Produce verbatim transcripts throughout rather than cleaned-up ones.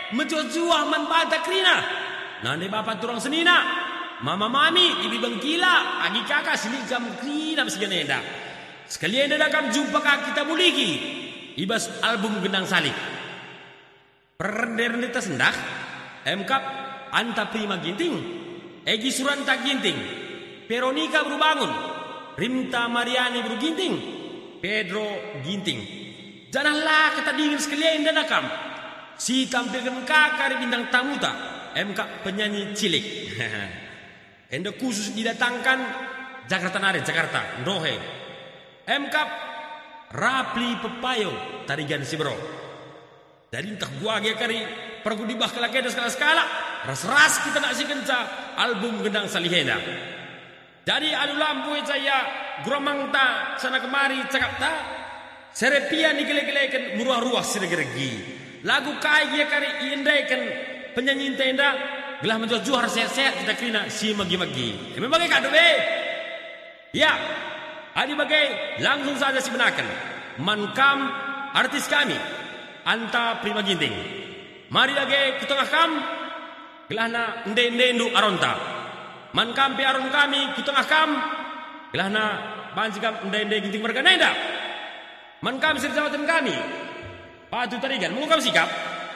menjuah-juah man bata krina. Nande bapak turang senina. Mama mami, ibi bangkila, agi kakak silik jam krina besiganenda. Sekalian dadakam jumpa kak kita muliki. Ibas album Gendang Salib. Perderni tersendak. M Kap Anta Prima Ginting. Egi Suranta Ginting. Veronica Berubangun. Rimta Mariani Beruginting. Pedro Ginting. Janganlah kata dingin sekalian dadakam. Si tampilkan kakak bintang tamuta. M Kap penyanyi cilik. Enda khusus didatangkan Jakarta Nare, Jakarta, Ndohe. M Kap Rapli Pepayo Tarigan Sibro. Dari entah gua agak kari pergu dibah kelakeda skala-skala. Ras-ras kita nak si kenca album Gendang Salihena. Jadi adu lampu saya guromang ta sana kemari cakap ta. Serepia ni gele-gelekan muruah-ruah sirgeregi. Lagu kai dia kari iendaikan penyanyi tenda gelah menjual-jual sehat-sehat kita kena si magi-magi. Memang bagai kado be. Ya. Adi bagai langsung saja si benakan. Mankam artis kami Anta Prima Ginting. Mari lagi ke tengah kam gelahna ende-ende induk aronta. Mankam pi aron kami ke tengah kam gelahna banjikam ende-ende ginting mereka nenda. Mankam sir jawatan kami Patu Tarigan mengukam sikap.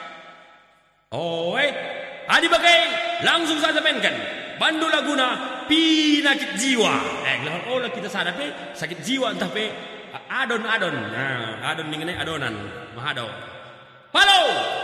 Oh eh adi bagai langsung saja mainkan bandu laguna pinakit jiwa. Eh gelahon olah kita sadar pe sakit jiwa entah pe adon-adon. Nah, adon mengenai adonan mahado. Halo.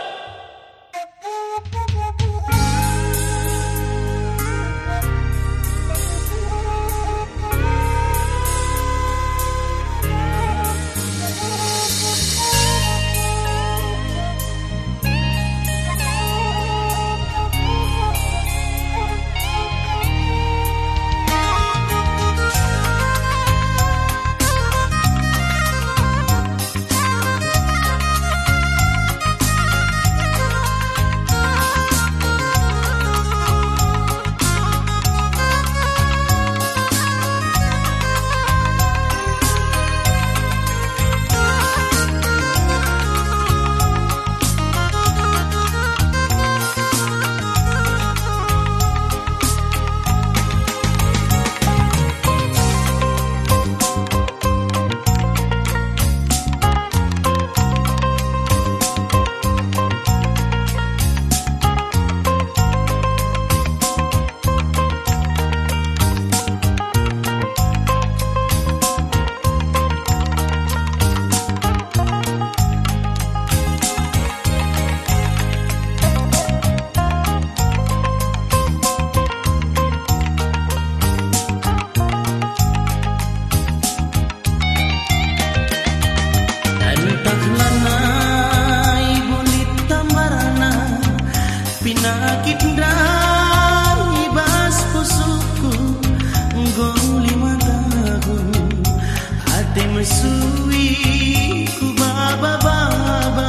Pinakit dari bas pusuku Goli mataku Hati mesui ku baba-baba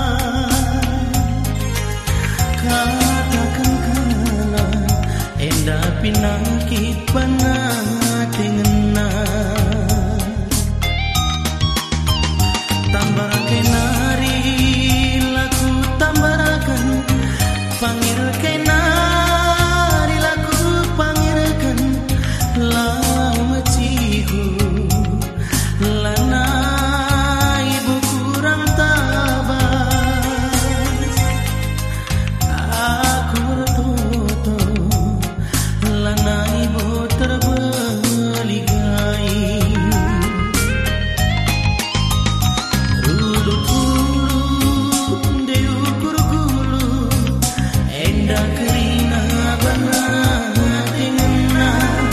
Katakan kala Enda pinakit panati ngena Tambah kenari laku tambahkan Panggil kenari laku panggilkan lama cihu lana ibu kurang tabas aku bertutu lana ibu terbeligai rulu-rulu diukur gulu enda kerina banat ingena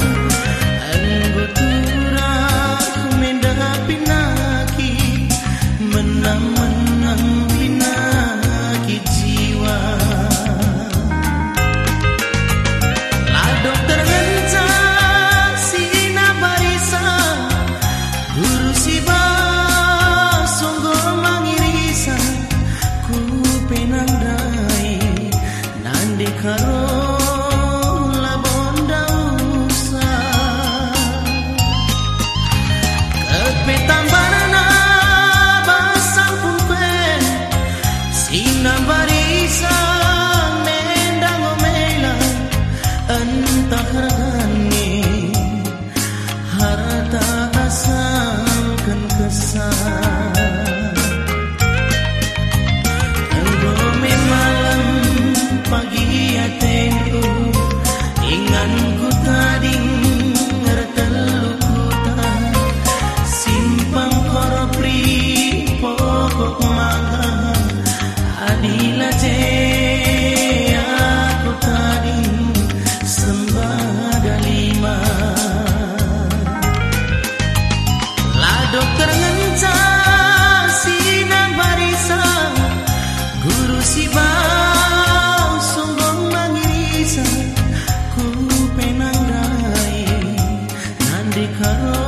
anggoturak mendah pinaki menang-menang pinaki jiwa la dokter ngencang sina barisa guru siba songgol mangirisa ku penandai nande karo labonda usah kepetambarana basang pun pen sing Sinabarisa nendang omela entah hargani harta asalkan kesan Enggome malam pagi atenku ingan ku tading ngertelu kuta simpang koropri pokok mangga adila je aku tadi sembah dalima la dokter ngenca sina barisa guru siba sungguh mangirisa ku penang rai nandi karo